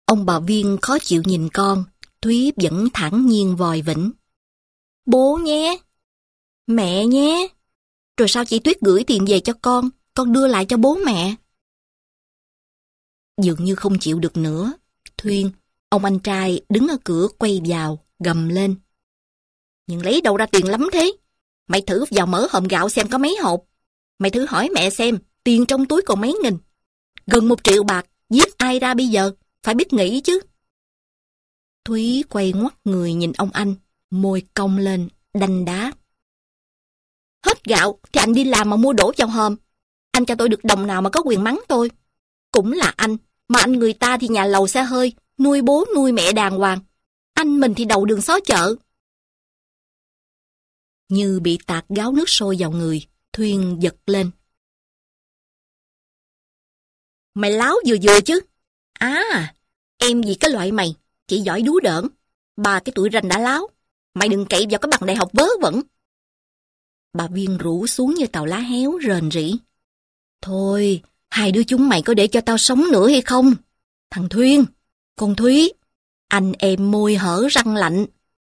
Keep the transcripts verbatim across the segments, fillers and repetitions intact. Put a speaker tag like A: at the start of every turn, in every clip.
A: Ông bà Viên khó chịu nhìn con, Thúy vẫn thản nhiên vòi vĩnh. Bố nhé, mẹ nhé, rồi sao chị Tuyết gửi tiền về cho con, con đưa lại cho bố mẹ. Dường như không chịu được nữa, Thuyên, ông anh trai đứng ở cửa quay vào, gầm lên. Nhưng lấy đâu ra tiền lắm thế? Mày thử vào mở hòm gạo xem có mấy hộp. Mày thử hỏi mẹ xem, tiền trong túi còn mấy nghìn. Gần một triệu bạc, giết ai ra bây giờ, phải biết nghĩ chứ. Thúy quay ngoắt người nhìn ông anh, môi cong lên, đanh đá. Hết gạo thì anh đi làm mà mua đổ vào hòm. Anh cho tôi được đồng nào mà có quyền mắng tôi. Cũng là anh, mà anh người ta thì nhà lầu xe hơi, nuôi bố nuôi mẹ đàng hoàng. Anh mình thì đầu đường xó chợ. Như bị tạt gáo nước sôi vào người, Thuyên giật lên. Mày láo vừa vừa chứ. À, em gì cái loại mày, chỉ giỏi đú đỡn. Ba cái tuổi ranh đã láo. Mày đừng cậy vào cái bằng đại học vớ vẩn. Bà Viên rủ xuống như tàu lá héo rền rĩ. Thôi, hai đứa chúng mày có để cho tao sống nữa hay không? Thằng Thuyên, con Thúy, anh em môi hở răng lạnh.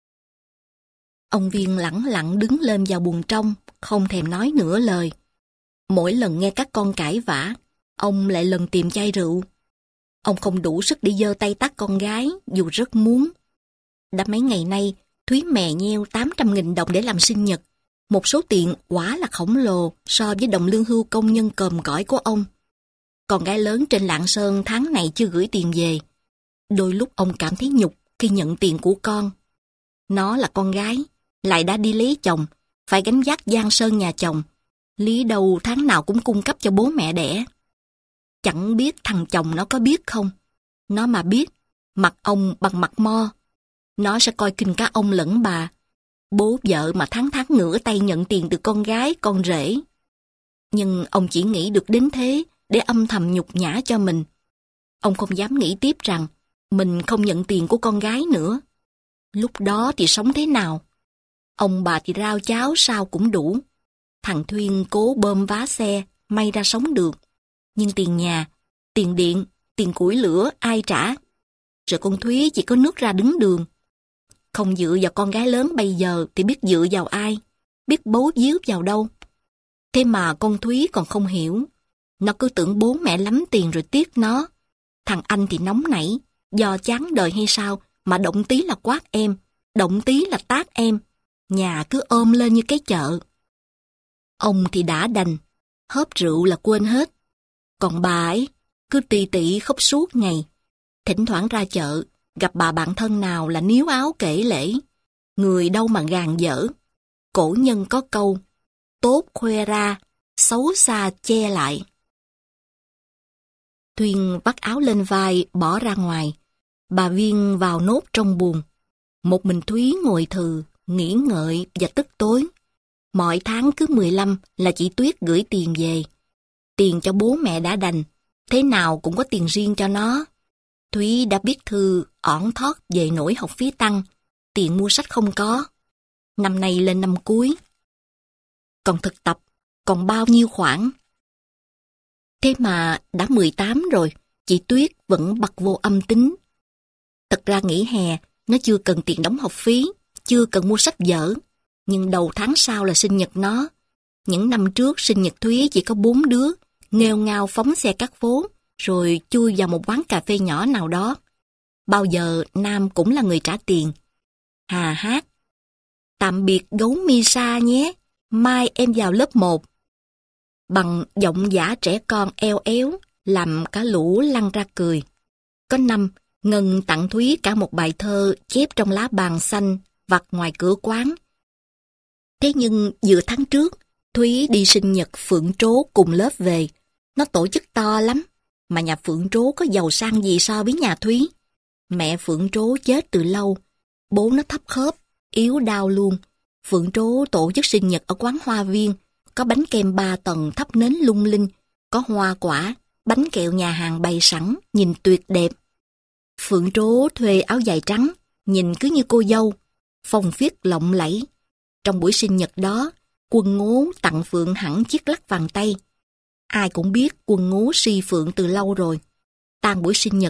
A: Ông Viên lẳng lặng đứng lên vào buồng trong, không thèm nói nửa lời. Mỗi lần nghe các con cãi vã, ông lại lần tìm chai rượu. Ông không đủ sức để giơ tay tát con gái, dù rất muốn. Đã mấy ngày nay, Thúy mè nheo tám trăm nghìn đồng để làm sinh nhật. Một số tiền quả là khổng lồ so với đồng lương hưu công nhân còm cõi của ông. Con gái lớn trên Lạng Sơn tháng này chưa gửi tiền về. Đôi lúc ông cảm thấy nhục khi nhận tiền của con. Nó là con gái, lại đã đi lấy chồng, phải gánh vác giang sơn nhà chồng. Lý đâu tháng nào cũng cung cấp cho bố mẹ đẻ. Chẳng biết thằng chồng nó có biết không. Nó mà biết, mặt ông bằng mặt mo. Nó sẽ coi kinh cá ông lẫn bà. Bố vợ mà tháng tháng ngửa tay nhận tiền từ con gái, con rể. Nhưng ông chỉ nghĩ được đến thế để âm thầm nhục nhã cho mình. Ông không dám nghĩ tiếp rằng mình không nhận tiền của con gái nữa. Lúc đó thì sống thế nào? Ông bà thì rau cháo sao cũng đủ. Thằng Thuyên cố bơm vá xe, may ra sống được. Nhưng tiền nhà, tiền điện, tiền củi lửa ai trả? Rồi con Thúy chỉ có nước ra đứng đường. Không dựa vào con gái lớn bây giờ thì biết dựa vào ai? Biết bấu víu vào đâu? Thế mà con Thúy còn không hiểu. Nó cứ tưởng bố mẹ lắm tiền rồi tiếc nó. Thằng anh thì nóng nảy, do chán đời hay sao mà động tí là quát em, động tí là tát em. Nhà cứ ôm lên như cái chợ. Ông thì đã đành, hớp rượu là quên hết. Còn bà ấy, cứ tì tị khóc suốt ngày. Thỉnh thoảng ra chợ, gặp bà bạn thân nào là níu áo kể lể. Người đâu mà gàn dở. Cổ nhân có câu, tốt khoe ra, xấu xa che lại. Thuyên vắt áo lên vai, bỏ ra ngoài. Bà Viên vào nốt trong buồng. Một mình Thúy ngồi thừ, nghĩ ngợi và tức tối. Mọi tháng cứ mười lăm là chị Tuyết gửi tiền về. Tiền cho bố mẹ đã đành, thế nào cũng có tiền riêng cho nó. Thúy đã viết thư ỏn thót về nỗi học phí tăng, tiền mua sách không có. Năm nay lên năm cuối. Còn thực tập, còn bao nhiêu khoản. Thế mà đã mười tám rồi, chị Tuyết vẫn bật vô âm tính. Thật ra nghỉ hè, nó chưa cần tiền đóng học phí, chưa cần mua sách vở. Nhưng đầu tháng sau là sinh nhật nó. Những năm trước sinh nhật Thúy chỉ có bốn đứa, nghêu ngao phóng xe các phố, rồi chui vào một quán cà phê nhỏ nào đó. Bao giờ Nam cũng là người trả tiền. Hà hát. Tạm biệt gấu Misa nhé, mai em vào lớp một. Bằng giọng giả trẻ con eo éo, làm cả lũ lăn ra cười. Có năm, Ngân tặng Thúy cả một bài thơ chép trong lá bàn xanh, vặt ngoài cửa quán. Thế nhưng vừa tháng trước, Thúy đi sinh nhật Phượng Trố cùng lớp về. Nó tổ chức to lắm, mà nhà Phượng Trố có giàu sang gì so với nhà Thúy. Mẹ Phượng Trố chết từ lâu, bố nó thấp khớp, yếu đau luôn. Phượng Trố tổ chức sinh nhật ở quán Hoa Viên, có bánh kem ba tầng thắp nến lung linh, có hoa quả, bánh kẹo nhà hàng bày sẵn, nhìn tuyệt đẹp. Phượng Trố thuê áo dài trắng, nhìn cứ như cô dâu, phong phiết lộng lẫy. Trong buổi sinh nhật đó, Quân Ngố tặng Phượng hẳn chiếc lắc vàng tay. Ai cũng biết Quân Ngố si Phượng từ lâu rồi. Tan buổi sinh nhật,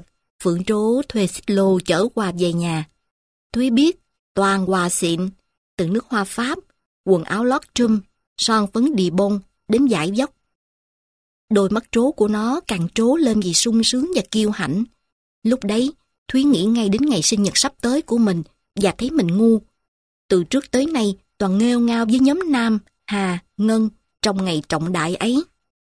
A: Phượng Trố thuê xích lô chở quà về nhà. Thúy biết toàn quà xịn, từ nước hoa Pháp, quần áo lót trum, son phấn đì bông đến dải dốc. Đôi mắt trố của nó càng trố lên vì sung sướng và kiêu hãnh. Lúc đấy, Thúy nghĩ ngay đến ngày sinh nhật sắp tới của mình và thấy mình ngu. Từ trước tới nay, toàn nghêu ngao với nhóm Nam, Hà, Ngân trong ngày trọng đại ấy.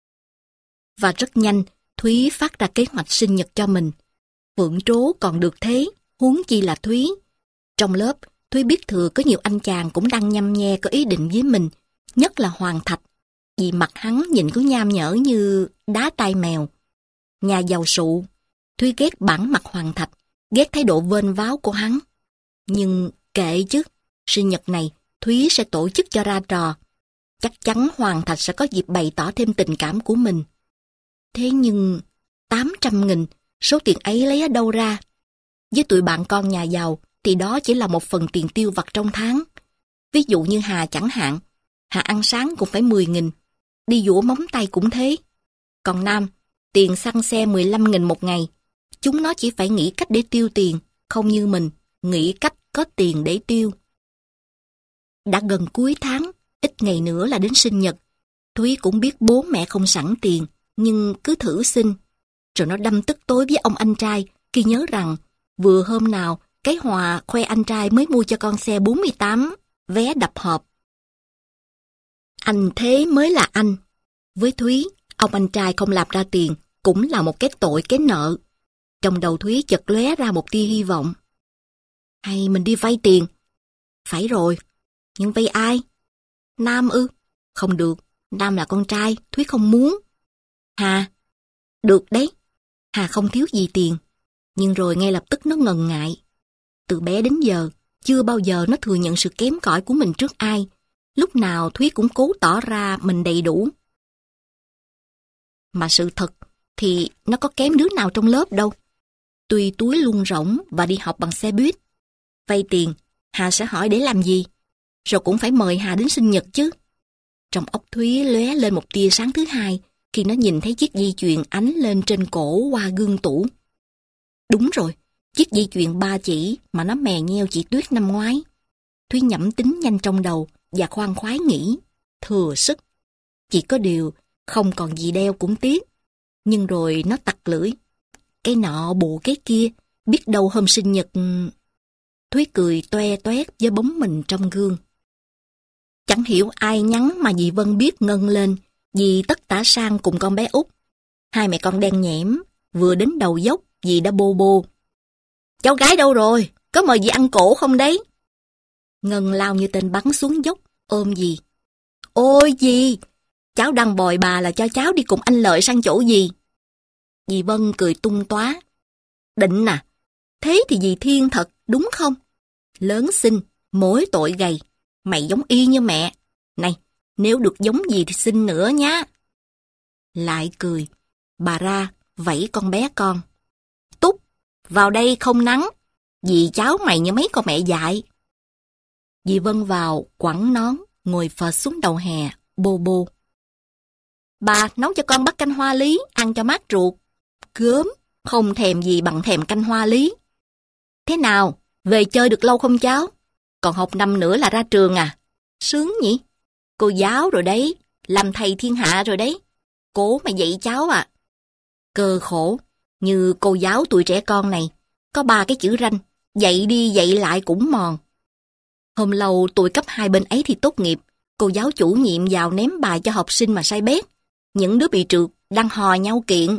A: Và rất nhanh, Thúy phát ra kế hoạch sinh nhật cho mình. Phượng Trố còn được thế, huống chi là Thúy. Trong lớp, Thúy biết thừa có nhiều anh chàng cũng đang nhăm nhe có ý định với mình, nhất là Hoàng Thạch, vì mặt hắn nhìn có nham nhở như đá tai mèo. Nhà giàu sụ, Thúy ghét bản mặt Hoàng Thạch, ghét thái độ vênh váo của hắn. Nhưng kệ chứ, sinh nhật này Thúy sẽ tổ chức cho ra trò. Chắc chắn Hoàng Thạch sẽ có dịp bày tỏ thêm tình cảm của mình. Thế nhưng, tám trăm nghìn, số tiền ấy lấy ở đâu ra? Với tụi bạn con nhà giàu, thì đó chỉ là một phần tiền tiêu vặt trong tháng. Ví dụ như Hà chẳng hạn, Hà ăn sáng cũng phải mười nghìn, đi giũa móng tay cũng thế. Còn Nam, tiền xăng xe mười lăm nghìn một ngày. Chúng nó chỉ phải nghĩ cách để tiêu tiền, không như mình, nghĩ cách có tiền để tiêu. Đã gần cuối tháng, ít ngày nữa là đến sinh nhật. Thúy cũng biết bố mẹ không sẵn tiền, nhưng cứ thử xin. Rồi nó đâm tức tối với ông anh trai khi nhớ rằng vừa hôm nào cái Hòa khoe anh trai mới mua cho con xe bốn mươi tám vé đập hộp. Anh thế mới là anh. Với Thúy, ông anh trai không làm ra tiền cũng là một cái tội cái nợ. Trong đầu Thúy chợt lóe ra một tia hy vọng. Hay mình đi vay tiền? Phải rồi, nhưng vay ai? Nam ư? Không được, Nam là con trai, Thúy không muốn. Hà? Được đấy, Hà không thiếu gì tiền. Nhưng rồi ngay lập tức nó ngần ngại. Từ bé đến giờ, chưa bao giờ nó thừa nhận sự kém cỏi của mình trước ai. Lúc nào Thúy cũng cố tỏ ra mình đầy đủ. Mà sự thật thì nó có kém đứa nào trong lớp đâu. Tuy túi lung rỗng và đi học bằng xe buýt. Vay tiền, Hà sẽ hỏi để làm gì? Rồi cũng phải mời Hà đến sinh nhật chứ. Trong óc Thúy lóe lên một tia sáng thứ hai khi nó nhìn thấy chiếc dây chuyền ánh lên trên cổ qua gương tủ. Đúng rồi, chiếc dây chuyền ba chỉ mà nó mè nheo chị Tuyết năm ngoái. Thúy nhẩm tính nhanh trong đầu và khoan khoái nghĩ, thừa sức. Chỉ có điều, không còn gì đeo cũng tiếc. Nhưng rồi nó tặc lưỡi. Cái nọ bộ cái kia, biết đâu hôm sinh nhật... Thúy cười toe toét với bóng mình trong gương. Chẳng hiểu ai nhắn mà dì Vân biết ngân lên, dì tất tả sang cùng con bé Út. Hai mẹ con đen nhẽm, vừa đến đầu dốc, dì đã bô bô. Cháu gái đâu rồi? Có mời dì ăn cổ không đấy? Ngân lao như tên bắn xuống dốc, ôm dì. Ôi dì, cháu đang bồi bà là cho cháu đi cùng anh Lợi sang chỗ dì. Dì Vân cười tung tóa. Định à, thế thì dì thiên thật, đúng không? Lớn xinh, mối tội gầy. Mày giống y như mẹ. Này, nếu được giống dì thì xin nữa nhá. Lại cười. Bà ra, vẫy con bé con. Túc, vào đây không nắng. Dì cháu mày như mấy con mẹ dại. Dì Vân vào, quẳng nón, ngồi phật xuống đầu hè, bô bô. Bà nấu cho con bát canh hoa lý, ăn cho mát ruột. Gớm, không thèm gì bằng thèm canh hoa lý. Thế nào, về chơi được lâu không cháu? Còn học năm nữa là ra trường à? Sướng nhỉ? Cô giáo rồi đấy, làm thầy thiên hạ rồi đấy. Cố mà dạy cháu à. Cơ khổ, như cô giáo tuổi trẻ con này, có ba cái chữ ranh, dạy đi dạy lại cũng mòn. Hôm lâu tuổi cấp hai bên ấy thì tốt nghiệp, cô giáo chủ nhiệm vào ném bài cho học sinh mà sai bét. Những đứa bị trượt đang hò nhau kiện.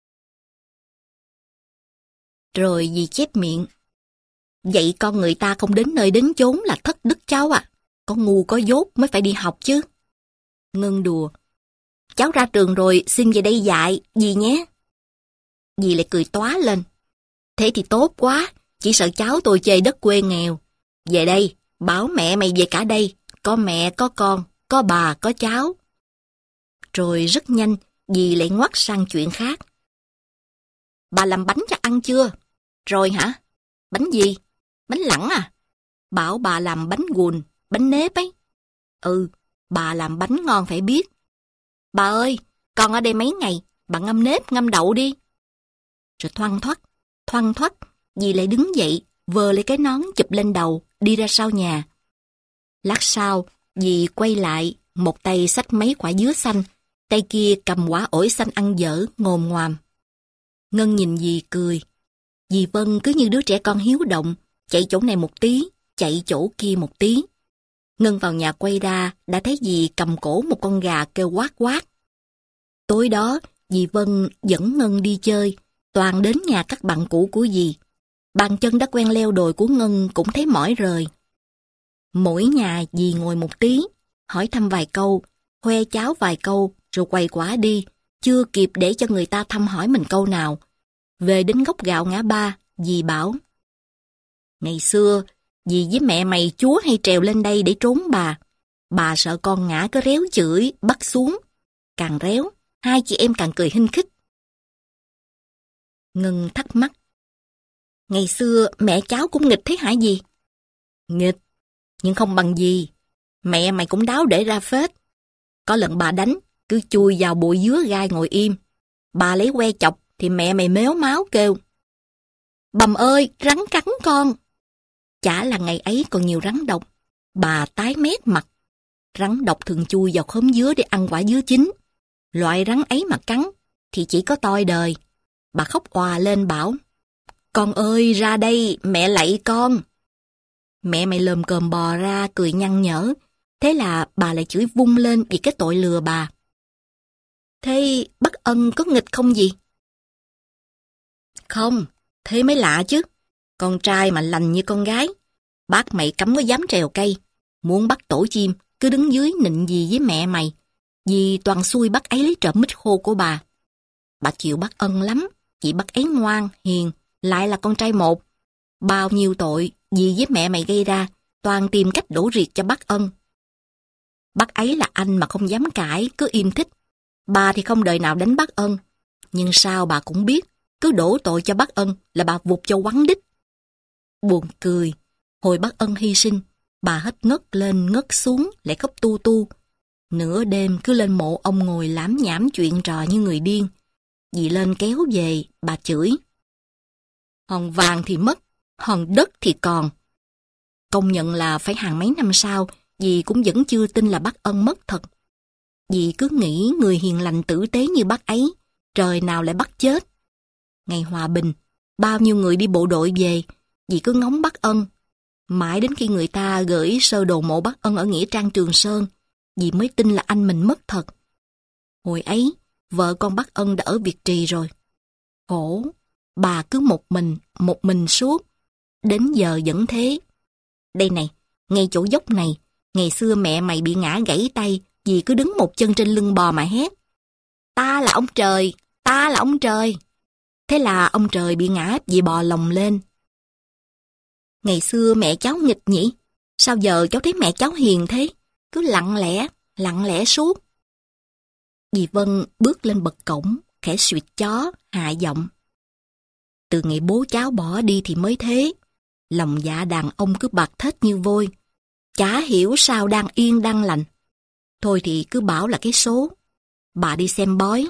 A: Rồi dì chép miệng. Dạy con người ta không đến nơi đến chốn là thất đức cháu à. Có ngu có dốt mới phải đi học chứ. Ngân đùa. Cháu ra trường rồi xin về đây dạy, dì nhé. Dì lại cười tóa lên. Thế thì tốt quá, chỉ sợ cháu tôi chê đất quê nghèo. Về đây, bảo mẹ mày về cả đây, có mẹ có con, có bà có cháu. Rồi rất nhanh, dì lại ngoắt sang chuyện khác. Bà làm bánh cho ăn chưa? Rồi hả? Bánh gì? Bánh lẳng à? Bảo bà làm bánh gùn, bánh nếp ấy. Ừ, bà làm bánh ngon phải biết. Bà ơi, con ở đây mấy ngày, bà ngâm nếp, ngâm đậu đi. Rồi thoăn thoắt, thoăn thoắt, dì lại đứng dậy, vờ lấy cái nón chụp lên đầu, đi ra sau nhà. Lát sau, dì quay lại, một tay xách mấy quả dứa xanh, tay kia cầm quả ổi xanh ăn dở, ngồm ngoàm. Ngân nhìn dì cười. Dì Vân cứ như đứa trẻ con hiếu động, chạy chỗ này một tí, chạy chỗ kia một tí. Ngân vào nhà quay ra, đã thấy dì cầm cổ một con gà kêu quát quát. Tối đó, dì Vân dẫn Ngân đi chơi, toàn đến nhà các bạn cũ của dì. Bàn chân đã quen leo đồi của Ngân cũng thấy mỏi rời. Mỗi nhà dì ngồi một tí, hỏi thăm vài câu, khoe cháo vài câu, rồi quay quả đi, chưa kịp để cho người ta thăm hỏi mình câu nào. Về đến gốc gạo ngã ba, dì bảo: Ngày xưa, dì với mẹ mày chúa hay trèo lên đây để trốn bà. Bà sợ con ngã cứ réo chửi, bắt xuống. Càng réo, hai chị em càng cười hinh khích. Ngân thắc mắc: Ngày xưa mẹ cháu cũng nghịch thế hả dì? Nghịch, nhưng không bằng gì. Mẹ mày cũng đáo để ra phết. Có lần bà đánh, cứ chui vào bụi dứa gai ngồi im. Bà lấy que chọc thì mẹ mày méo máu kêu: Bầm ơi, rắn cắn con. Chả là ngày ấy còn nhiều rắn độc. Bà tái mét mặt. Rắn độc thường chui vào khóm dứa để ăn quả dứa chín. Loại rắn ấy mà cắn thì chỉ có toi đời. Bà khóc òa lên bảo: Con ơi, ra đây, mẹ lạy con. Mẹ mày lồm cồm bò ra cười nhăn nhở. Thế là bà lại chửi vung lên vì cái tội lừa bà. Thế bác Ân có nghịch không gì? Không, thế mới lạ chứ. Con trai mà lành như con gái. Bác mày cấm có dám trèo cây. Muốn bắt tổ chim, cứ đứng dưới nịnh gì với mẹ mày. Vì toàn xui bác ấy lấy trộm mít khô của bà. Bà chịu bác Ân lắm. Vì bác ấy ngoan, hiền, lại là con trai một. Bao nhiêu tội dì với mẹ mày gây ra, toàn tìm cách đổ riệt cho bác Ân. Bác ấy là anh mà không dám cãi, cứ im thích. Bà thì không đời nào đánh bác Ân. Nhưng sao bà cũng biết, cứ đổ tội cho bác Ân là bà vụt cho quắn đít. Buồn cười, hồi bác Ân hy sinh, bà hết ngất lên ngất xuống lại khóc tu tu. Nửa đêm cứ lên mộ ông ngồi lảm nhảm chuyện trò như người điên. Dì lên kéo về, bà chửi: Hòn vàng thì mất, hòn đất thì còn. Công nhận là phải hàng mấy năm sau, dì cũng vẫn chưa tin là bác Ân mất thật. Dì cứ nghĩ người hiền lành tử tế như bác ấy, trời nào lại bắt chết. Ngày hòa bình, bao nhiêu người đi bộ đội về, dì cứ ngóng bác Ân. Mãi đến khi người ta gửi sơ đồ mộ bác Ân ở nghĩa trang Trường Sơn, dì mới tin là anh mình mất thật. Hồi ấy, vợ con bác Ân đã ở Việt Trì rồi. Khổ, bà cứ một mình, một mình suốt. Đến giờ vẫn thế. Đây này, ngay chỗ dốc này, ngày xưa mẹ mày bị ngã gãy tay, dì cứ đứng một chân trên lưng bò mà hét: Ta là ông trời, ta là ông trời. Thế là ông trời bị ngã, dì bò lồng lên. Ngày xưa mẹ cháu nghịch nhỉ? Sao giờ cháu thấy mẹ cháu hiền thế? Cứ lặng lẽ, lặng lẽ suốt. Dì Vân bước lên bậc cổng, khẽ suýt chó, hạ giọng: Từ ngày bố cháu bỏ đi thì mới thế. Lòng dạ đàn ông cứ bạc thết như vôi. Chả hiểu sao đang yên đang lành. Thôi thì cứ bảo là cái số. Bà đi xem bói.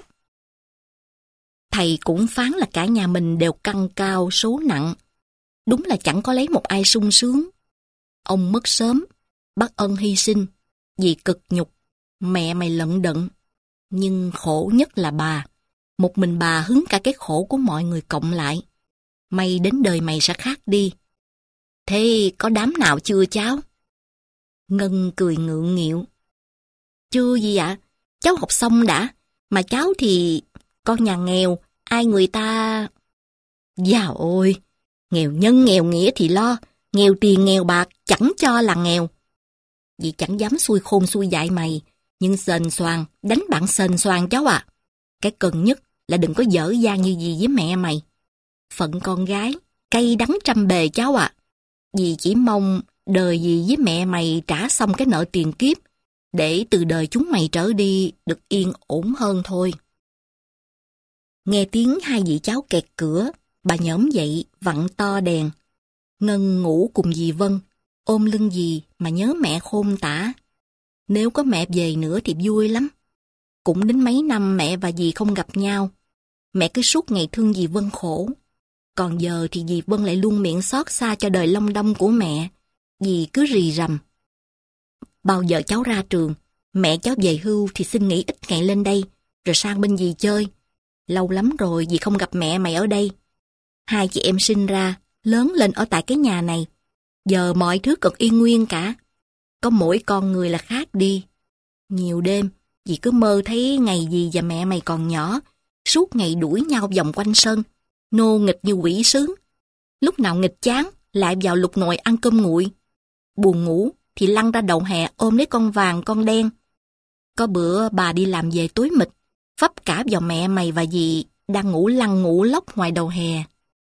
A: Thầy cũng phán là cả nhà mình đều căng cao số nặng. Đúng là chẳng có lấy một ai sung sướng. Ông mất sớm, bác Ân hy sinh, dì cực nhục, mẹ mày lận đận. Nhưng khổ nhất là bà. Một mình bà hứng cả cái khổ của mọi người cộng lại. May đến đời mày sẽ khác đi. Thế có đám nào chưa cháu? Ngân cười ngượng nghịu. Chưa gì ạ, cháu học xong đã. Mà cháu thì con nhà nghèo, ai người ta... Dào ôi, nghèo nhân nghèo nghĩa thì lo, nghèo tiền nghèo bạc chẳng cho là nghèo. Vì chẳng dám xui khôn xui dại mày, nhưng sền soàn, đánh bạn sền soàn cháu ạ. À. Cái cần nhất là đừng có dở dang như gì với mẹ mày. Phận con gái, cay đắng trăm bề cháu ạ. À. Dì chỉ mong đời dì với mẹ mày trả xong cái nợ tiền kiếp, để từ đời chúng mày trở đi được yên ổn hơn thôi. Nghe tiếng hai dì cháu kẹt cửa, bà nhổm dậy vặn to đèn. Ngân ngủ cùng dì Vân, ôm lưng dì mà nhớ mẹ khôn tả. Nếu có mẹ về nữa thì vui lắm. Cũng đến mấy năm mẹ và dì không gặp nhau. Mẹ cứ suốt ngày thương dì Vân khổ. Còn giờ thì dì Vân lại luôn miệng xót xa cho đời long đong của mẹ. Dì cứ rì rầm. Bao giờ cháu ra trường, mẹ cháu về hưu thì xin nghỉ ít ngày lên đây, rồi sang bên dì chơi. Lâu lắm rồi dì không gặp mẹ mày ở đây. Hai chị em sinh ra, lớn lên ở tại cái nhà này. Giờ mọi thứ cực y nguyên cả. Có mỗi con người là khác đi. Nhiều đêm, dì cứ mơ thấy ngày dì và mẹ mày còn nhỏ, suốt ngày đuổi nhau vòng quanh sân, nô nghịch như quỷ sứ. Lúc nào nghịch chán, lại vào lục nội ăn cơm nguội. Buồn ngủ thì lăn ra đầu hè ôm lấy con vàng con đen. Có bữa bà đi làm về tối mịt, vấp cả vào mẹ mày và dì đang ngủ lăn ngủ lóc ngoài đầu hè.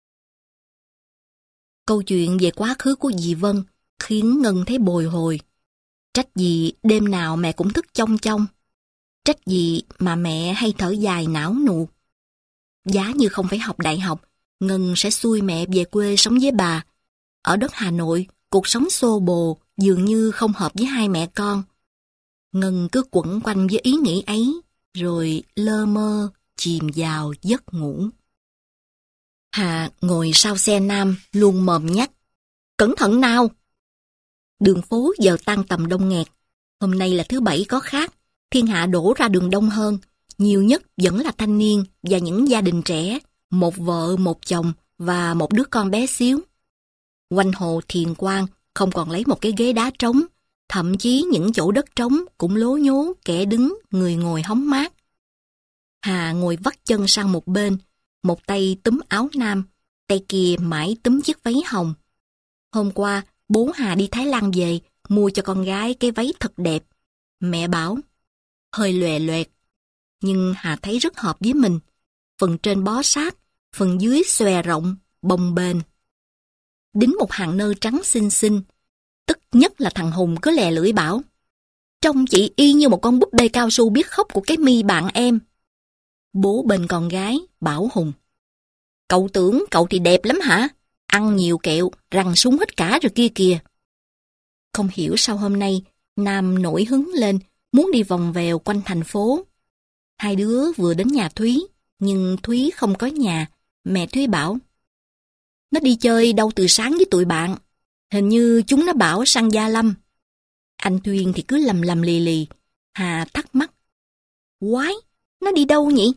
A: Câu chuyện về quá khứ của dì Vân khiến Ngân thấy bồi hồi. Trách gì đêm nào mẹ cũng thức chong chong. Trách gì mà mẹ hay thở dài não nuột. Giá như không phải học đại học, Ngân sẽ xui mẹ về quê sống với bà. Ở đất Hà Nội, cuộc sống xô bồ dường như không hợp với hai mẹ con. Ngân cứ quẩn quanh với ý nghĩ ấy, rồi lơ mơ chìm vào giấc ngủ. Hà ngồi sau xe Nam luôn mồm nhắc. Cẩn thận nào! Đường phố giờ tan tầm đông nghẹt. Hôm nay là thứ bảy có khác, thiên hạ đổ ra đường đông hơn. Nhiều nhất vẫn là thanh niên và những gia đình trẻ, một vợ, một chồng và một đứa con bé xíu. Quanh hồ Thiền Quang không còn lấy một cái ghế đá trống, thậm chí những chỗ đất trống cũng lố nhố, kẻ đứng, người ngồi hóng mát. Hà ngồi vắt chân sang một bên, một tay túm áo Nam, tay kia mãi túm chiếc váy hồng. Hôm qua, bố Hà đi Thái Lan về, mua cho con gái cái váy thật đẹp. Mẹ bảo, hơi lòe loẹt, nhưng Hà thấy rất hợp với mình. Phần trên bó sát, phần dưới xòe rộng, bồng bềnh. Đính một hàng nơ trắng xinh xinh. Tức nhất là thằng Hùng cứ lè lưỡi bảo, trông chị y như một con búp bê cao su biết khóc của cái mi bạn em. Bố bên con gái bảo Hùng, cậu tưởng cậu thì đẹp lắm hả? Ăn nhiều kẹo, răng súng hết cả rồi kia kìa. Không hiểu sao hôm nay Nam nổi hứng lên, muốn đi vòng vèo quanh thành phố. Hai đứa vừa đến nhà Thúy, nhưng Thúy không có nhà. Mẹ Thúy bảo, nó đi chơi đâu từ sáng với tụi bạn. Hình như chúng nó bảo sang Gia Lâm. Anh Tuyên thì cứ lầm lầm lì lì. Hà thắc mắc, quái, nó đi đâu nhỉ?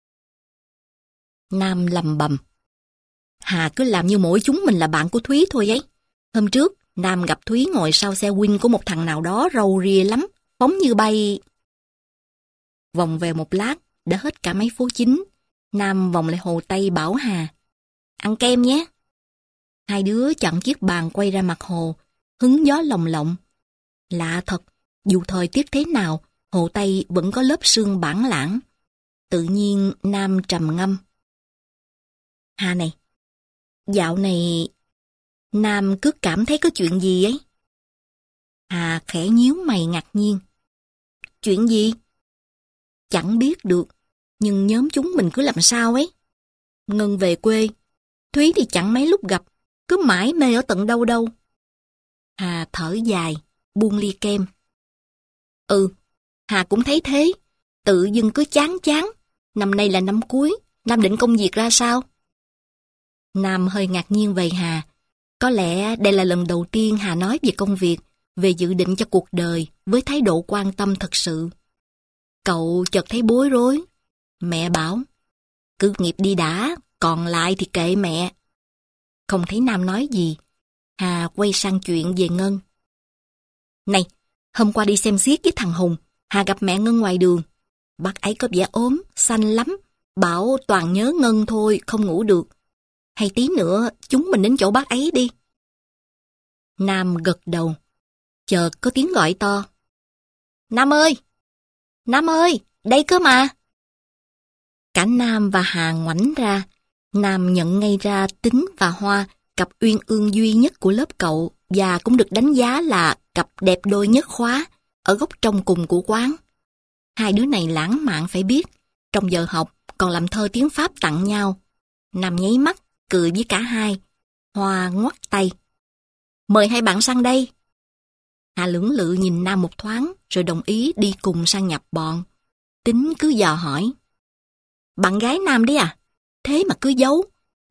A: Nam lầm bầm, Hà cứ làm như mỗi chúng mình là bạn của Thúy thôi ấy. Hôm trước, Nam gặp Thúy ngồi sau xe Win của một thằng nào đó râu ria lắm, phóng như bay. Vòng về một lát, đã hết cả mấy phố chính. Nam vòng lại Hồ Tây bảo Hà, ăn kem nhé. Hai đứa chọn chiếc bàn quay ra mặt hồ, hứng gió lồng lộng. Lạ thật, dù thời tiết thế nào, Hồ Tây vẫn có lớp sương bản lãng. Tự nhiên Nam trầm ngâm. Hà này, dạo này Nam cứ cảm thấy có chuyện gì ấy. Hà khẽ nhíu mày ngạc nhiên. Chuyện gì? Chẳng biết được, nhưng nhóm chúng mình cứ làm sao ấy. Ngân về quê, Thúy thì chẳng mấy lúc gặp, cứ mãi mê ở tận đâu đâu. Hà thở dài, buông ly kem. Ừ, Hà cũng thấy thế, tự dưng cứ chán chán. Năm nay là năm cuối, Nam định công việc ra sao? Nam hơi ngạc nhiên về Hà. Có lẽ đây là lần đầu tiên Hà nói về công việc, về dự định cho cuộc đời với thái độ quan tâm thật sự. Cậu chợt thấy bối rối. Mẹ bảo, cứ nghiệp đi đã, còn lại thì kệ mẹ. Không thấy Nam nói gì, Hà quay sang chuyện về Ngân. Này, hôm qua đi xem xiếc với thằng Hùng, Hà gặp mẹ Ngân ngoài đường. Bác ấy có vẻ ốm, xanh lắm, bảo toàn nhớ Ngân thôi, không ngủ được. Hay tí nữa chúng mình đến chỗ bác ấy đi. Nam gật đầu. Chợt có tiếng gọi to. Nam ơi! Nam ơi! Đây cơ mà! Cả Nam và Hà ngoảnh ra. Nam nhận ngay ra Tính và Hoa, cặp uyên ương duy nhất của lớp cậu, và cũng được đánh giá là cặp đẹp đôi nhất khóa, ở góc trong cùng của quán. Hai đứa này lãng mạn phải biết, trong giờ học còn làm thơ tiếng Pháp tặng nhau. Nam nháy mắt, cười với cả hai. Hoa ngoắt tay. Mời hai bạn sang đây. Hà lưỡng lự nhìn Nam một thoáng, rồi đồng ý đi cùng sang nhập bọn. Tính cứ dò hỏi. Bạn gái Nam đấy à? Thế mà cứ giấu.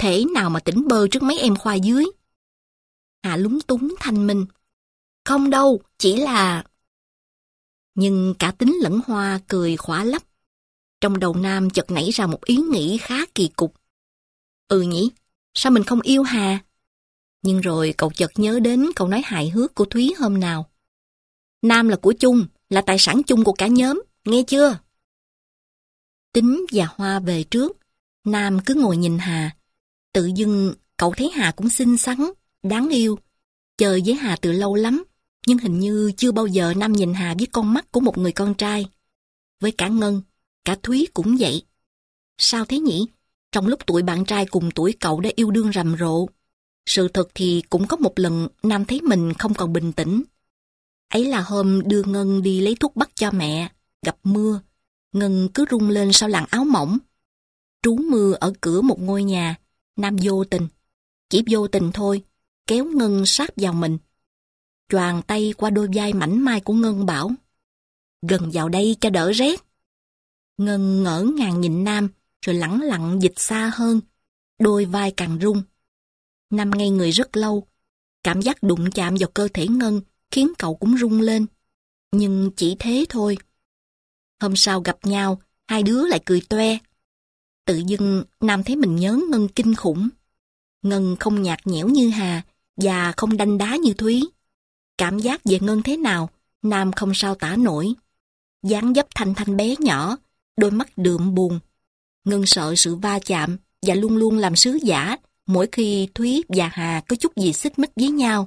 A: Thể nào mà tỉnh bơ trước mấy em khoa dưới. Hà lúng túng thanh minh. Không đâu, chỉ là... Nhưng cả Tính lẫn Hoa cười khỏa lấp. Trong đầu Nam chợt nảy ra một ý nghĩ khá kỳ cục. Ừ nhỉ, sao mình không yêu Hà? Nhưng rồi cậu chợt nhớ đến câu nói hài hước của Thúy hôm nào. Nam là của chung, là tài sản chung của cả nhóm, nghe chưa? Tính và Hoa về trước, Nam cứ ngồi nhìn Hà. Tự dưng cậu thấy Hà cũng xinh xắn, đáng yêu. Chơi với Hà từ lâu lắm, nhưng hình như chưa bao giờ Nam nhìn Hà với con mắt của một người con trai. Với cả Ngân, cả Thúy cũng vậy. Sao thế nhỉ? Trong lúc tụi bạn trai cùng tuổi cậu đã yêu đương rầm rộ, sự thật thì cũng có một lần Nam thấy mình không còn bình tĩnh. Ấy là hôm đưa Ngân đi lấy thuốc bắc cho mẹ, gặp mưa. Ngân cứ rung lên sau làn áo mỏng. Trú mưa ở cửa một ngôi nhà, Nam vô tình, chỉ vô tình thôi, kéo Ngân sát vào mình. Choàng tay qua đôi vai mảnh mai của Ngân bảo, gần vào đây cho đỡ rét. Ngân ngỡ ngàng nhìn Nam, rồi lẳng lặng dịch xa hơn, đôi vai càng rung. Nam ngây người rất lâu, cảm giác đụng chạm vào cơ thể Ngân khiến cậu cũng rung lên. Nhưng chỉ thế thôi. Hôm sau gặp nhau, hai đứa lại cười toe. Tự dưng Nam thấy mình nhớ Ngân kinh khủng. Ngân không nhạt nhẽo như Hà và không đanh đá như Thúy. Cảm giác về Ngân thế nào, Nam không sao tả nổi. Dáng dấp thanh thanh bé nhỏ, đôi mắt đượm buồn. Ngân sợ sự va chạm và luôn luôn làm sứ giả mỗi khi Thúy và Hà có chút gì xích mích với nhau.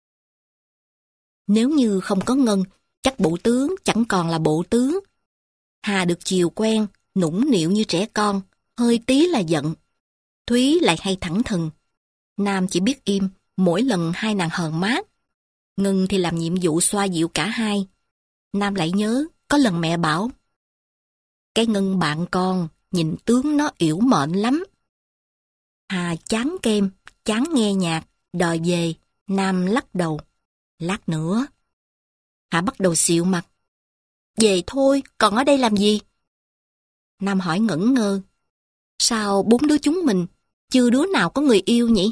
A: Nếu như không có Ngân, chắc bộ tướng chẳng còn là bộ tướng. Hà được chiều quen, nũng nịu như trẻ con, hơi tí là giận. Thúy lại hay thẳng thừng. Nam chỉ biết im mỗi lần hai nàng hờn mát. Ngân thì làm nhiệm vụ xoa dịu cả hai. Nam lại nhớ có lần mẹ bảo, cái Ngân bạn con, nhìn tướng nó yểu mệnh lắm. Hà chán kem, chán nghe nhạc, đòi về. Nam lắc đầu. Lát nữa. Hà bắt đầu xịu mặt. Về thôi, còn ở đây làm gì? Nam hỏi ngẩn ngơ. Sao bốn đứa chúng mình, chưa đứa nào có người yêu nhỉ?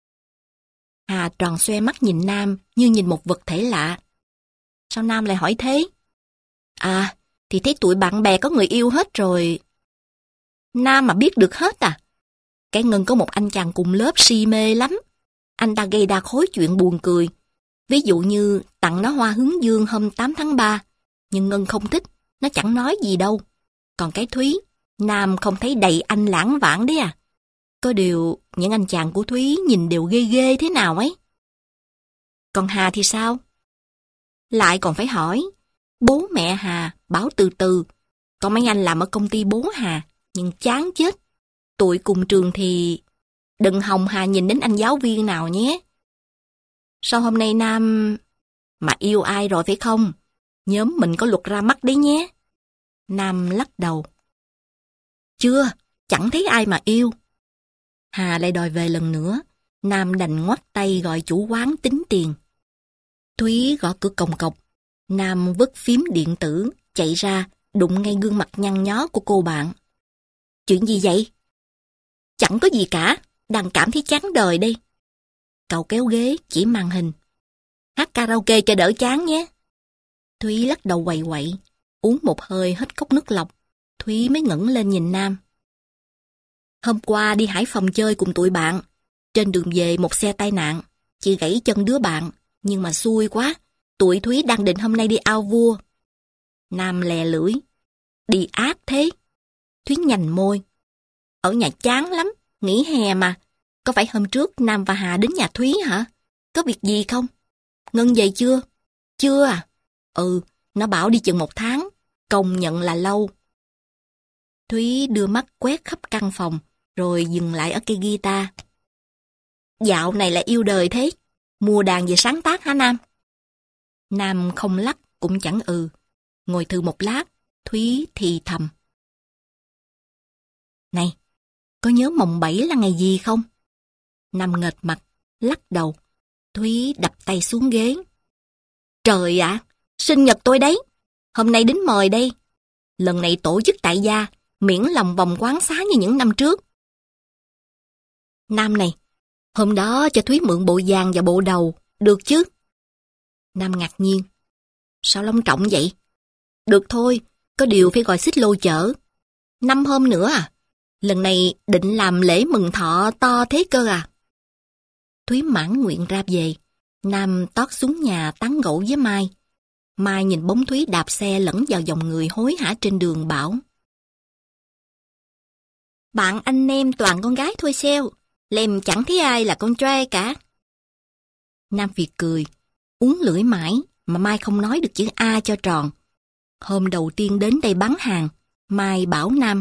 A: Hà tròn xoe mắt nhìn Nam như nhìn một vật thể lạ. Sao Nam lại hỏi thế? À, thì thấy tụi bạn bè có người yêu hết rồi. Nam mà biết được hết à? Cái Ngân có một anh chàng cùng lớp si mê lắm. Anh ta gây đa khối chuyện buồn cười. Ví dụ như tặng nó hoa hướng dương hôm tám tháng ba. Nhưng Ngân không thích, nó chẳng nói gì đâu. Còn cái Thúy, Nam không thấy đầy anh lãng vãng đấy à? Có điều, những anh chàng của Thúy nhìn đều ghê ghê thế nào ấy. Còn Hà thì sao? Lại còn phải hỏi. Bố mẹ Hà bảo từ từ. Còn mấy anh làm ở công ty bố Hà, nhưng chán chết. Tụi cùng trường thì... Đừng hòng Hà nhìn đến anh giáo viên nào nhé. Sao hôm nay Nam... Mà yêu ai rồi phải không? Nhóm mình có luật ra mắt đấy nhé. Nam lắc đầu. Chưa, chẳng thấy ai mà yêu. Hà lại đòi về lần nữa. Nam đành ngoắt tay gọi chủ quán tính tiền. Thúy gõ cửa cồng cọc. Nam vứt phím điện tử, chạy ra, đụng ngay gương mặt nhăn nhó của cô bạn. Chuyện gì vậy? Chẳng có gì cả, đang cảm thấy chán đời đây. Cậu kéo ghế, chỉ màn hình. Hát karaoke cho đỡ chán nhé. Thúy lắc đầu quậy quậy, uống một hơi hết cốc nước lọc. Thúy mới ngẩng lên nhìn Nam. Hôm qua đi Hải Phòng chơi cùng tụi bạn. Trên đường về một xe tai nạn. Chị gãy chân đứa bạn, nhưng mà xui quá. Tụi Thúy đang định hôm nay đi ao vua. Nam lè lưỡi. Đi ác thế. Thúy nhành môi. Ở nhà chán lắm, nghỉ hè mà. Có phải hôm trước Nam và Hà đến nhà Thúy hả? Có việc gì không? Ngân về chưa? Chưa à? Ừ, nó bảo đi chừng một tháng. Công nhận là lâu. Thúy đưa mắt quét khắp căn phòng, rồi dừng lại ở cây guitar. Dạo này là yêu đời thế. Mua đàn về sáng tác hả Nam? Nam không lắc, cũng chẳng ừ. Ngồi thử một lát, Thúy thì thầm. Này, có nhớ mồng bảy là ngày gì không? Nam nghệt mặt, lắc đầu. Thúy đập tay xuống ghế. Trời ạ, sinh nhật tôi đấy. Hôm nay đến mời đây. Lần này tổ chức tại gia, miễn lòng vòng quán xá như những năm trước. Nam này, hôm đó cho Thúy mượn bộ vàng và bộ đầu, được chứ? Nam ngạc nhiên. Sao long trọng vậy? Được thôi, có điều phải gọi xích lô chở. Năm hôm nữa à? Lần này định làm lễ mừng thọ to thế cơ à? Thúy mãn nguyện ra về. Nam tót xuống nhà tán gẫu với Mai. Mai nhìn bóng Thúy đạp xe lẫn vào dòng người hối hả trên đường bảo: Bạn anh em toàn con gái thôi sao? Lem chẳng thấy ai là con trai cả. Nam Việt cười, uống lưỡi mãi mà Mai không nói được chữ A cho tròn. Hôm đầu tiên đến đây bán hàng, Mai bảo Nam: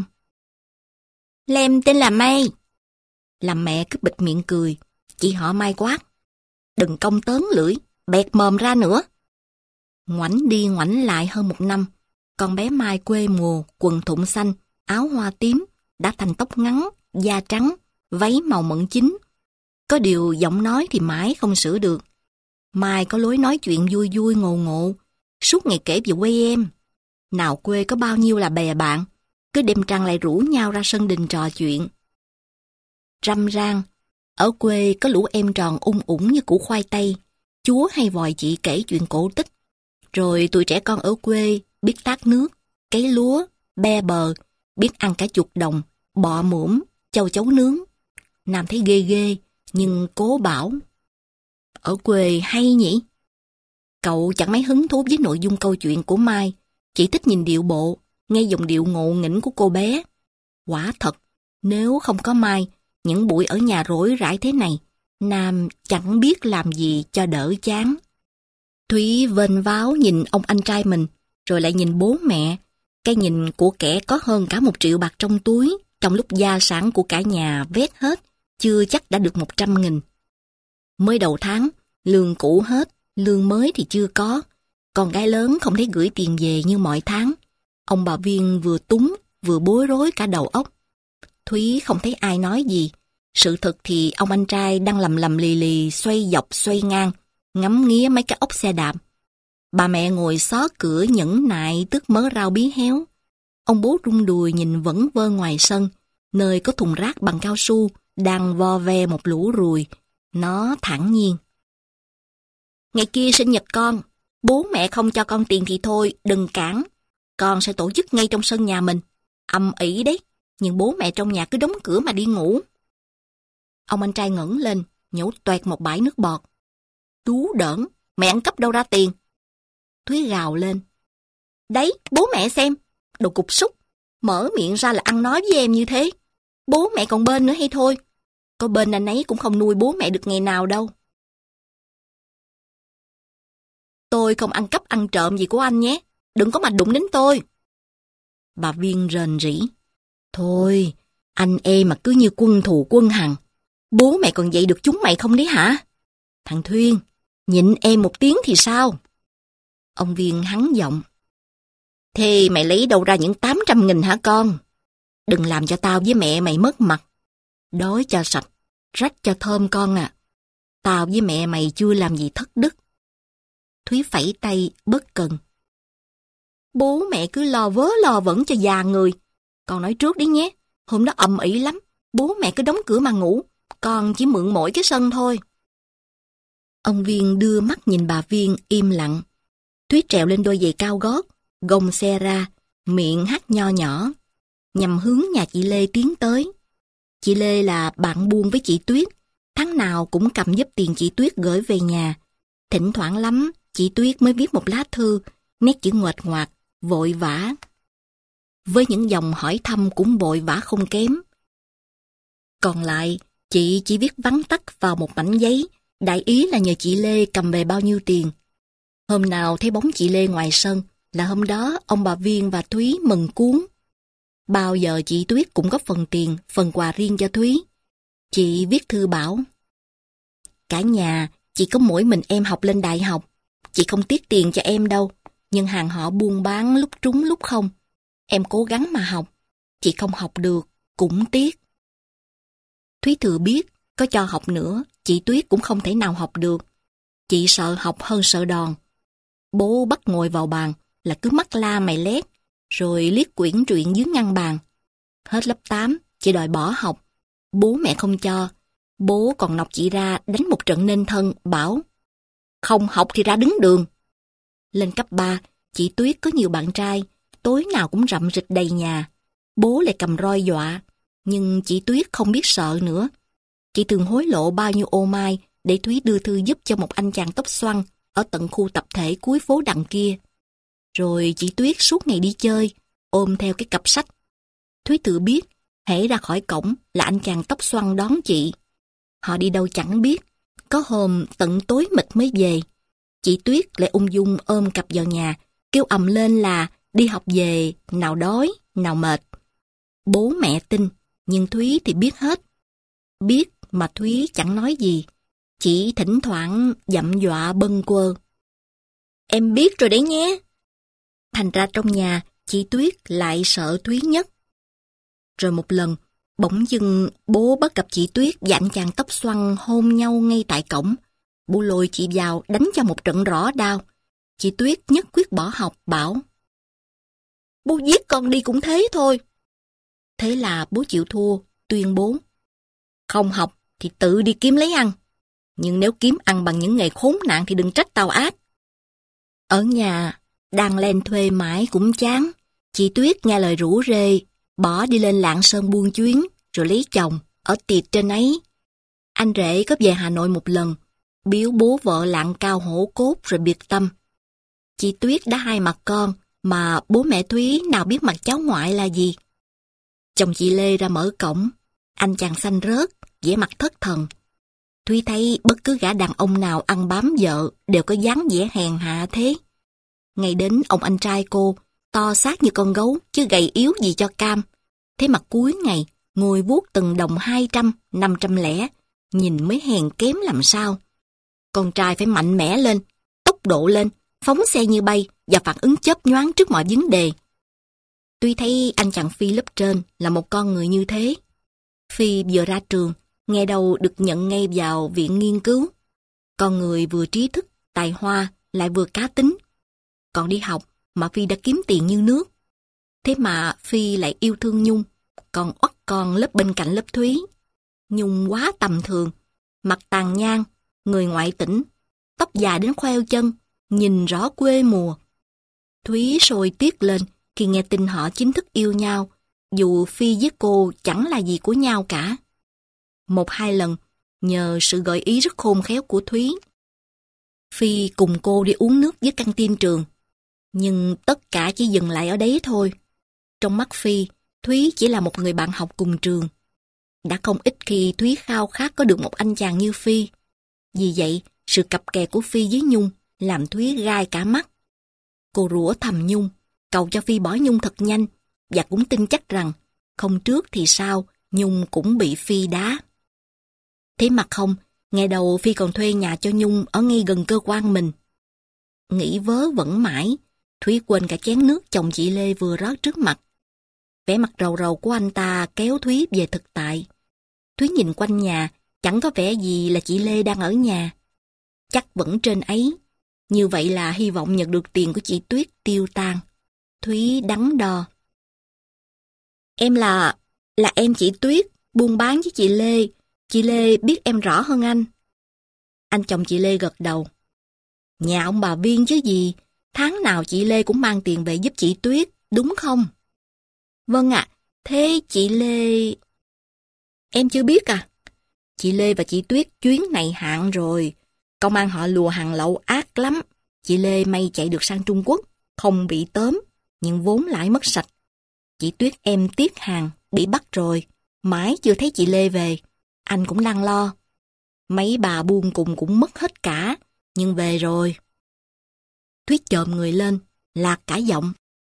A: Lem tên là Mai. Làm mẹ cứ bịt miệng cười, chị họ Mai quát: Đừng công tớn lưỡi, bẹt mồm ra nữa. Ngoảnh đi ngoảnh lại hơn một năm, con bé Mai quê mùa, quần thụng xanh, áo hoa tím, đã thành tóc ngắn, da trắng, váy màu mận chín. Có điều giọng nói thì mãi không sửa được. Mai có lối nói chuyện vui vui ngộ ngộ, suốt ngày kể về quê em. Nào quê có bao nhiêu là bè bạn, cứ đêm trăng lại rủ nhau ra sân đình trò chuyện. Râm ran, ở quê có lũ em tròn ung ủng như củ khoai tây, chúa hay vòi chị kể chuyện cổ tích. Rồi tụi trẻ con ở quê biết tát nước, cấy lúa, be bờ, biết ăn cả chuột đồng, bọ muỗng, châu chấu nướng. Nam thấy ghê ghê, nhưng cố bảo: Ở quê hay nhỉ? Cậu chẳng mấy hứng thú với nội dung câu chuyện của Mai, chỉ thích nhìn điệu bộ, nghe dòng điệu ngộ nghĩnh của cô bé. Quả thật, nếu không có Mai, những buổi ở nhà rỗi rãi thế này, Nam chẳng biết làm gì cho đỡ chán. Thúy vênh váo nhìn ông anh trai mình, rồi lại nhìn bố mẹ. Cái nhìn của kẻ có hơn cả một triệu bạc trong túi, trong lúc gia sản của cả nhà vét hết, chưa chắc đã được một trăm nghìn. Mới đầu tháng, lương cũ hết, lương mới thì chưa có. Con gái lớn không thấy gửi tiền về như mọi tháng. Ông bà Viên vừa túng, vừa bối rối cả đầu óc. Thúy không thấy ai nói gì. Sự thật thì ông anh trai đang lầm lầm lì lì, xoay dọc xoay ngang, ngắm nghía mấy cái ốc xe đạp. Bà mẹ ngồi xó cửa nhẫn nại tước mớ rau bí héo. Ông bố rung đùi nhìn vẩn vơ ngoài sân, nơi có thùng rác bằng cao su, đang vo ve một lũ ruồi. Nó thản nhiên: Ngày kia sinh nhật con, bố mẹ không cho con tiền thì thôi, đừng cản. Con sẽ tổ chức ngay trong sân nhà mình. Ầm ĩ đấy, nhưng bố mẹ trong nhà cứ đóng cửa mà đi ngủ. Ông anh trai ngẩng lên, nhổ toẹt một bãi nước bọt. Đú đỡn, mẹ ăn cắp đâu ra tiền? Thúy gào lên: Đấy, bố mẹ xem, đồ cục súc, mở miệng ra là ăn nói với em như thế. Bố mẹ còn bên nữa hay thôi? Có bên anh ấy cũng không nuôi bố mẹ được ngày nào đâu. Tôi không ăn cắp ăn trộm gì của anh nhé, đừng có mà đụng đến tôi. Bà Viên rền rỉ: Thôi, anh em mà cứ như quân thù quân hằng. Bố mẹ còn dạy được chúng mày không đấy hả? Thằng Thuyên, nhịn em một tiếng thì sao? Ông Viên hắng giọng: Thế mày lấy đâu ra những tám trăm nghìn hả con? Đừng làm cho tao với mẹ mày mất mặt. Đói cho sạch, rách cho thơm con à. Tao với mẹ mày chưa làm gì thất đức. Thúy phẩy tay bất cần: Bố mẹ cứ lo vớ lo vẩn cho già người. Con nói trước đi nhé, hôm đó ầm ĩ lắm. Bố mẹ cứ đóng cửa mà ngủ, con chỉ mượn mỗi cái sân thôi. Ông Viên đưa mắt nhìn bà Viên im lặng. Thúy trèo lên đôi giày cao gót, gồng xe ra, miệng hát nho nhỏ, nhằm hướng nhà chị Lê tiến tới. Chị Lê là bạn buôn với chị Tuyết, tháng nào cũng cầm giúp tiền chị Tuyết gửi về nhà. Thỉnh thoảng lắm, chị Tuyết mới viết một lá thư, nét chữ nguệch ngoạc, vội vã. Với những dòng hỏi thăm cũng vội vã không kém. Còn lại, chị chỉ viết vắn tắt vào một mảnh giấy, đại ý là nhờ chị Lê cầm về bao nhiêu tiền. Hôm nào thấy bóng chị Lê ngoài sân, là hôm đó ông bà Viên và Thúy mừng cuống. Bao giờ chị Tuyết cũng có phần tiền, phần quà riêng cho Thúy. Chị viết thư bảo: Cả nhà, chỉ có mỗi mình em học lên đại học. Chị không tiếc tiền cho em đâu, nhưng hàng họ buôn bán lúc trúng lúc không. Em cố gắng mà học, chị không học được, cũng tiếc. Thúy thừa biết, có cho học nữa, chị Tuyết cũng không thể nào học được. Chị sợ học hơn sợ đòn. Bố bắt ngồi vào bàn là cứ mắt la mày lét, rồi liếc quyển truyện dưới ngăn bàn. Hết lớp tám, chị đòi bỏ học. Bố mẹ không cho, Bố còn nọc chị ra đánh một trận nên thân, bảo không học thì ra đứng đường. Lên cấp ba, chị Tuyết có nhiều bạn trai, tối nào cũng rậm rịch đầy nhà. Bố lại cầm roi dọa, nhưng chị Tuyết không biết sợ nữa. Chị thường hối lộ bao nhiêu ô mai để Thúy đưa thư giúp cho một anh chàng tóc xoăn ở tận khu tập thể cuối phố đằng kia. Rồi chị Tuyết suốt ngày đi chơi, ôm theo cái cặp sách. Thúy tự biết, hễ ra khỏi cổng là anh chàng tóc xoăn đón chị. Họ đi đâu chẳng biết, có hôm tận tối mịt mới về. Chị Tuyết lại ung dung ôm cặp vào nhà, kêu ầm lên là đi học về, nào đói, nào mệt. Bố mẹ tin, nhưng Thúy thì biết hết. Biết mà Thúy chẳng nói gì, chỉ thỉnh thoảng dặm dọa bâng quơ. Em biết rồi đấy nhé. Thành ra trong nhà, chị Tuyết lại sợ Thúy nhất. Rồi một lần, bỗng dưng bố bắt gặp chị Tuyết và anh chàng tóc xoăn hôn nhau ngay tại cổng. Bố lôi chị vào đánh cho một trận rõ đau. Chị Tuyết nhất quyết bỏ học, bảo bố giết con đi cũng thế thôi. Thế là bố chịu thua, tuyên bố không học thì tự đi kiếm lấy ăn. Nhưng nếu kiếm ăn bằng những nghề khốn nạn thì đừng trách tao ác. Ở nhà, đang lên thuê mãi cũng chán. Chị Tuyết nghe lời rủ rê, bỏ đi lên Lạng Sơn buôn chuyến, rồi lấy chồng, ở tiệt trên ấy. Anh rể có về Hà Nội một lần, biếu bố vợ lạng cao hổ cốt rồi biệt tâm. Chị Tuyết đã hai mặt con, mà bố mẹ Thúy nào biết mặt cháu ngoại là gì. Chồng chị Lê ra mở cổng, anh chàng xanh rớt, vẻ mặt thất thần. Thúy thấy bất cứ gã đàn ông nào ăn bám vợ đều có dáng vẻ hèn hạ thế. Ngay đến ông anh trai cô, to xác như con gấu chứ gầy yếu gì cho cam. Thế mà cuối ngày, ngồi vuốt từng đồng hai trăm, năm trăm lẻ, nhìn mới hèn kém làm sao. Con trai phải mạnh mẽ lên, tốc độ lên, phóng xe như bay và phản ứng chớp nhoáng trước mọi vấn đề. Tuy thấy anh chàng Phi lớp trên là một con người như thế. Phi vừa ra trường, nghe đâu được nhận ngay vào viện nghiên cứu. Con người vừa trí thức, tài hoa, lại vừa cá tính. Còn đi học mà Phi đã kiếm tiền như nước. Thế mà Phi lại yêu thương Nhung, còn uất con lớp bên cạnh lớp Thúy. Nhung quá tầm thường, mặt tàn nhang, người ngoại tỉnh, tóc dài đến khoeo chân, nhìn rõ quê mùa. Thúy sôi tiết lên khi nghe tin họ chính thức yêu nhau, dù Phi với cô chẳng là gì của nhau cả. Một hai lần, nhờ sự gợi ý rất khôn khéo của Thúy, Phi cùng cô đi uống nước với căng tin trường. Nhưng tất cả chỉ dừng lại ở đấy thôi. Trong mắt Phi, Thúy chỉ là một người bạn học cùng trường. Đã không ít khi Thúy khao khát có được một anh chàng như Phi. Vì vậy, sự cặp kè của Phi với Nhung làm Thúy gai cả mắt. Cô rủa thầm Nhung, cầu cho Phi bỏ Nhung thật nhanh, và cũng tin chắc rằng không trước thì sau, Nhung cũng bị Phi đá. Thế mà không, ngày đầu Phi còn thuê nhà cho Nhung ở ngay gần cơ quan mình. Nghĩ vớ vẩn mãi, Thúy quên cả chén nước chồng chị Lê vừa rót trước mặt. Vẻ mặt rầu rầu của anh ta kéo Thúy về thực tại. Thúy nhìn quanh nhà, chẳng có vẻ gì là chị Lê đang ở nhà. Chắc vẫn trên ấy. Như vậy là hy vọng nhận được tiền của chị Tuyết tiêu tan. Thúy đắn đo. Em là... là em chị Tuyết, buôn bán với chị Lê. Chị Lê biết em rõ hơn anh. Anh chồng chị Lê gật đầu. Nhà ông bà Viên chứ gì, tháng nào chị Lê cũng mang tiền về giúp chị Tuyết, đúng không? Vâng ạ, à, thế chị Lê... Em chưa biết à? Chị Lê và chị Tuyết chuyến này hạn rồi. Công an họ lùa hàng lậu ác lắm. Chị Lê may chạy được sang Trung Quốc, không bị tóm, nhưng vốn lãi mất sạch. Chị Tuyết em tiếc hàng, bị bắt rồi. Mãi chưa thấy chị Lê về. Anh cũng đang lo. Mấy bà buôn cùng cũng mất hết cả, nhưng về rồi. Thúy chồm người lên, lạc cả giọng.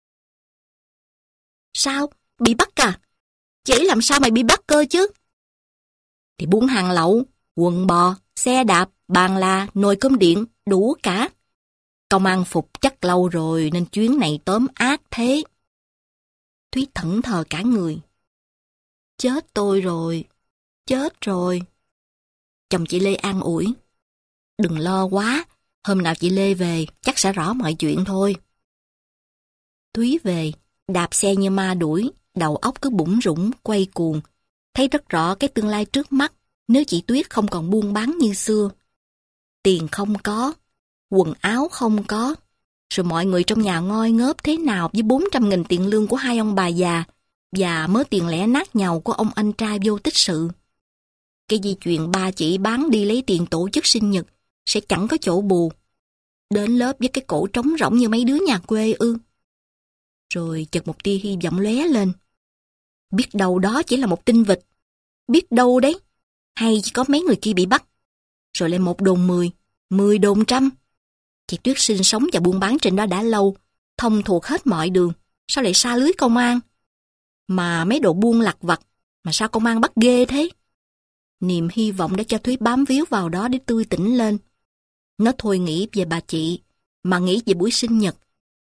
A: Sao? Bị bắt à? Chỉ làm sao mày bị bắt cơ chứ? Thì buôn hàng lậu, quần bò, xe đạp, bàn la, nồi cơm điện, đủ cả. Công an phục chắc lâu rồi nên chuyến này tóm ác thế. Thúy thẫn thờ cả người. Chết tôi rồi, chết rồi. Chồng chị Lê an ủi. Đừng lo quá, hôm nào chị Lê về chắc sẽ rõ mọi chuyện thôi. Thúy về, đạp xe như ma đuổi, đầu óc cứ bủn rủn, quay cuồng. Thấy rất rõ cái tương lai trước mắt, nếu chị Tuyết không còn buôn bán như xưa. Tiền không có, quần áo không có, rồi mọi người trong nhà ngoi ngớp thế nào với bốn trăm nghìn tiền lương của hai ông bà già và mớ tiền lẻ nát nhàu của ông anh trai vô tích sự. Cái dây chuyền ba chị bán đi lấy tiền tổ chức sinh nhật sẽ chẳng có chỗ bù. Đến lớp với cái cổ trống rỗng như mấy đứa nhà quê ư. Rồi chợt một tia hy vọng lóe lên. Biết đâu đó chỉ là một tin vịt. Biết đâu đấy. Hay chỉ có mấy người kia bị bắt. Rồi lại một đồn mười, mười đồn trăm. Chị Tuyết sinh sống và buôn bán trên đó đã lâu, thông thuộc hết mọi đường. Sao lại xa lưới công an? Mà mấy đồ buôn lặt vặt, mà sao công an bắt ghê thế? Niềm hy vọng đã cho Thúy bám víu vào đó để tươi tỉnh lên. Nó thôi nghĩ về bà chị, mà nghĩ về buổi sinh nhật.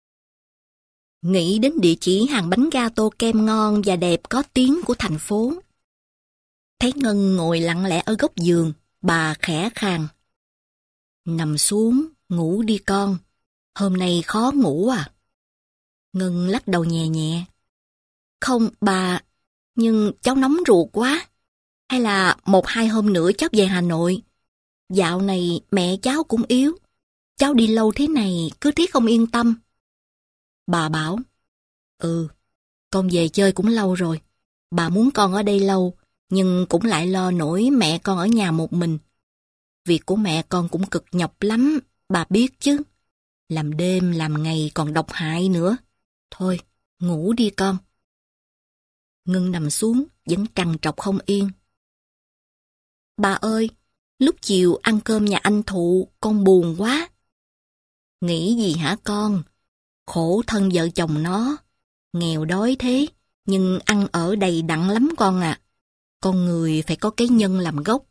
A: Nghĩ đến địa chỉ hàng bánh gato kem ngon và đẹp có tiếng của thành phố. Thấy Ngân ngồi lặng lẽ ở góc giường, bà khẽ khàng. Nằm xuống, ngủ đi con. Hôm nay khó ngủ à? Ngân lắc đầu nhẹ nhẹ. Không, bà, nhưng cháu nóng ruột quá. Hay là một hai hôm nữa cháu về Hà Nội. Dạo này mẹ cháu cũng yếu. Cháu đi lâu thế này cứ thấy không yên tâm. Bà bảo, ừ, con về chơi cũng lâu rồi. Bà muốn con ở đây lâu, nhưng cũng lại lo nổi mẹ con ở nhà một mình. Việc của mẹ con cũng cực nhọc lắm, bà biết chứ. Làm đêm, làm ngày còn độc hại nữa. Thôi, ngủ đi con. Ngân nằm xuống, vẫn trằn trọc không yên. Bà ơi, lúc chiều ăn cơm nhà anh Thụ, con buồn quá. Nghĩ gì hả con? Khổ thân vợ chồng nó. Nghèo đói thế, nhưng ăn ở đầy đặn lắm con ạ. À. Con người phải có cái nhân làm gốc.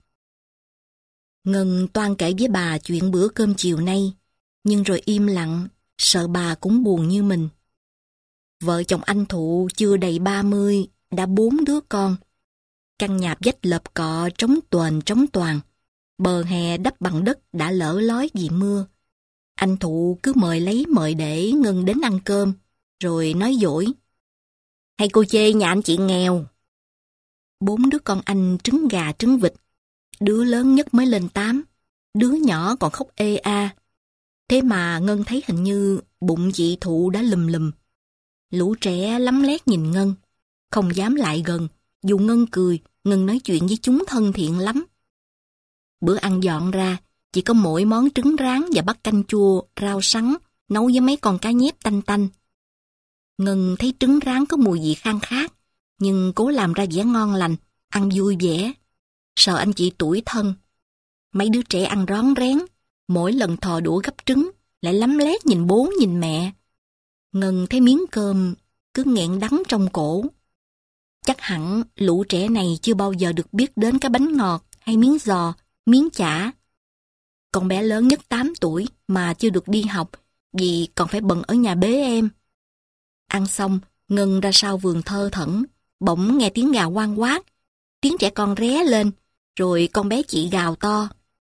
A: Ngân toan kể với bà chuyện bữa cơm chiều nay, nhưng rồi im lặng, sợ bà cũng buồn như mình. Vợ chồng anh Thụ chưa đầy ba mươi, đã bốn đứa con. Căn nhà vách lợp cọ trống tuền trống toàn. Bờ hè đắp bằng đất đã lở lói vì mưa. Anh Thụ cứ mời lấy mời để Ngân đến ăn cơm, rồi nói dỗi. Hay cô chê nhà anh chị nghèo? Bốn đứa con anh trứng gà trứng vịt. Đứa lớn nhất mới lên tám, đứa nhỏ còn khóc ê a. Thế mà Ngân thấy hình như bụng chị Thụ đã lùm lùm. Lũ trẻ lắm lét nhìn Ngân, không dám lại gần. Dù Ngân cười, Ngân nói chuyện với chúng thân thiện lắm. Bữa ăn dọn ra, chỉ có mỗi món trứng rán và bát canh chua, rau sắn, nấu với mấy con cá nhép tanh tanh. Ngân thấy trứng rán có mùi vị khang khác, nhưng cố làm ra vẻ ngon lành, ăn vui vẻ. Sợ anh chị tủi thân. Mấy đứa trẻ ăn rón rén, mỗi lần thò đũa gấp trứng, lại lắm lét nhìn bố nhìn mẹ. Ngân thấy miếng cơm cứ nghẹn đắng trong cổ. Chắc hẳn lũ trẻ này chưa bao giờ được biết đến cái bánh ngọt hay miếng giò, miếng chả. Con bé lớn nhất tám tuổi mà chưa được đi học vì còn phải bận ở nhà bế em. Ăn xong, Ngân ra sau vườn thơ thẩn, bỗng nghe tiếng gà oang quát. Tiếng trẻ con ré lên, rồi con bé chị gào to.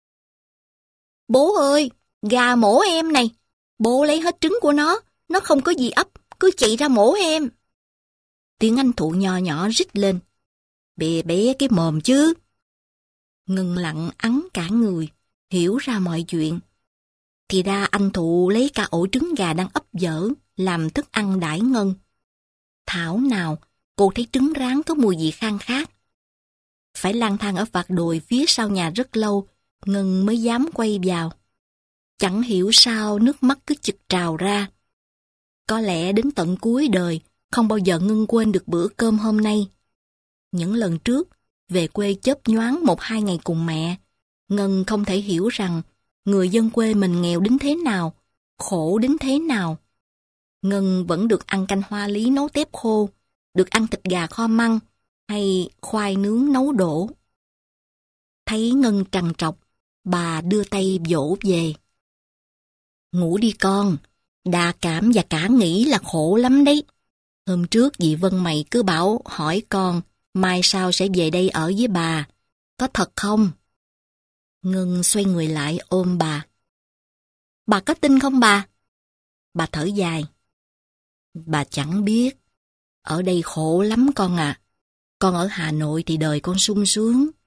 A: Bố ơi, gà mổ em này. Bố lấy hết trứng của nó, nó không có gì ấp, cứ chạy ra mổ em. Tiếng anh Thụ nho nhỏ rít lên. Bé bé cái mồm chứ. Ngân lặng ắng cả người, hiểu ra mọi chuyện. Thì ra anh Thụ lấy cả ổ trứng gà đang ấp dở, làm thức ăn đãi Ngân. Thảo nào, cô thấy trứng rán có mùi vị khang khác. Phải lang thang ở vạt đồi phía sau nhà rất lâu, Ngân mới dám quay vào. Chẳng hiểu sao nước mắt cứ chực trào ra. Có lẽ đến tận cuối đời, không bao giờ Ngân quên được bữa cơm hôm nay. Những lần trước, về quê chớp nhoáng một hai ngày cùng mẹ, Ngân không thể hiểu rằng người dân quê mình nghèo đến thế nào, khổ đến thế nào. Ngân vẫn được ăn canh hoa lý nấu tép khô, được ăn thịt gà kho măng, hay khoai nướng nấu đổ. Thấy Ngân trằn trọc, bà đưa tay vỗ về. Ngủ đi con, đa cảm và cả nghĩ là khổ lắm đấy. Hôm trước dì Vân mày cứ bảo hỏi con, mai sau sẽ về đây ở với bà. Có thật không? Ngân xoay người lại ôm bà. Bà có tin không bà? Bà thở dài. Bà chẳng biết. Ở đây khổ lắm con ạ. À. Con ở Hà Nội thì đời con sung sướng.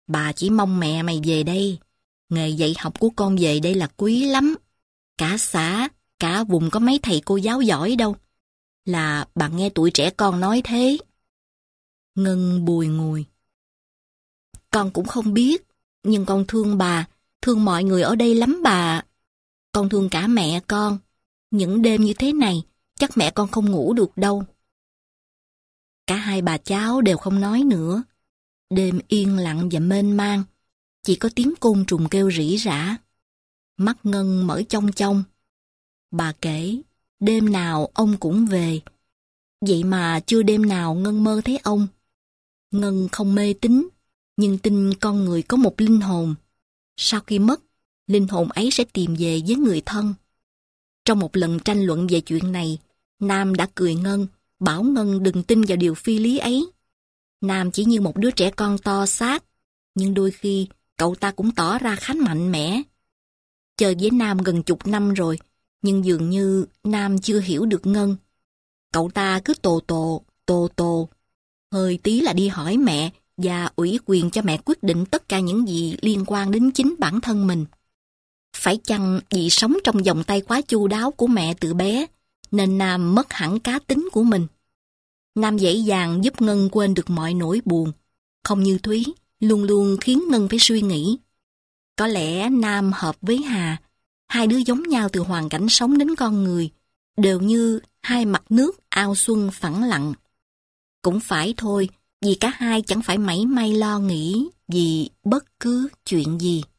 A: Bà chỉ mong mẹ mày về đây. Nghề dạy học của con về đây là quý lắm. Cả xã, cả vùng có mấy thầy cô giáo giỏi đâu. Là bà nghe tụi trẻ con nói thế. Ngân bùi ngùi. Con cũng không biết, nhưng con thương bà, thương mọi người ở đây lắm bà. Con thương cả mẹ con. Những đêm như thế này, chắc mẹ con không ngủ được đâu. Cả hai bà cháu đều không nói nữa. Đêm yên lặng và mênh mang, chỉ có tiếng côn trùng kêu rỉ rả. Mắt Ngân mở chong chong. Bà kể, đêm nào ông cũng về. Vậy mà chưa đêm nào Ngân mơ thấy ông. Ngân không mê tín, nhưng tin con người có một linh hồn. Sau khi mất, linh hồn ấy sẽ tìm về với người thân. Trong một lần tranh luận về chuyện này, Nam đã cười Ngân, bảo Ngân đừng tin vào điều phi lý ấy. Nam chỉ như một đứa trẻ con to xác, nhưng đôi khi cậu ta cũng tỏ ra khá mạnh mẽ. Chơi với Nam gần chục năm rồi, nhưng dường như Nam chưa hiểu được Ngân. Cậu ta cứ tồ tồ, tồ tồ. Hơi tí là đi hỏi mẹ và ủy quyền cho mẹ quyết định tất cả những gì liên quan đến chính bản thân mình. Phải chăng vì sống trong vòng tay quá chu đáo của mẹ từ bé, nên Nam mất hẳn cá tính của mình. Nam dễ dàng giúp Ngân quên được mọi nỗi buồn, không như Thúy, luôn luôn khiến Ngân phải suy nghĩ. Có lẽ Nam hợp với Hà, hai đứa giống nhau từ hoàn cảnh sống đến con người, đều như hai mặt nước ao xuân phẳng lặng. Cũng phải thôi, vì cả hai chẳng phải mảy may lo nghĩ vì bất cứ chuyện gì.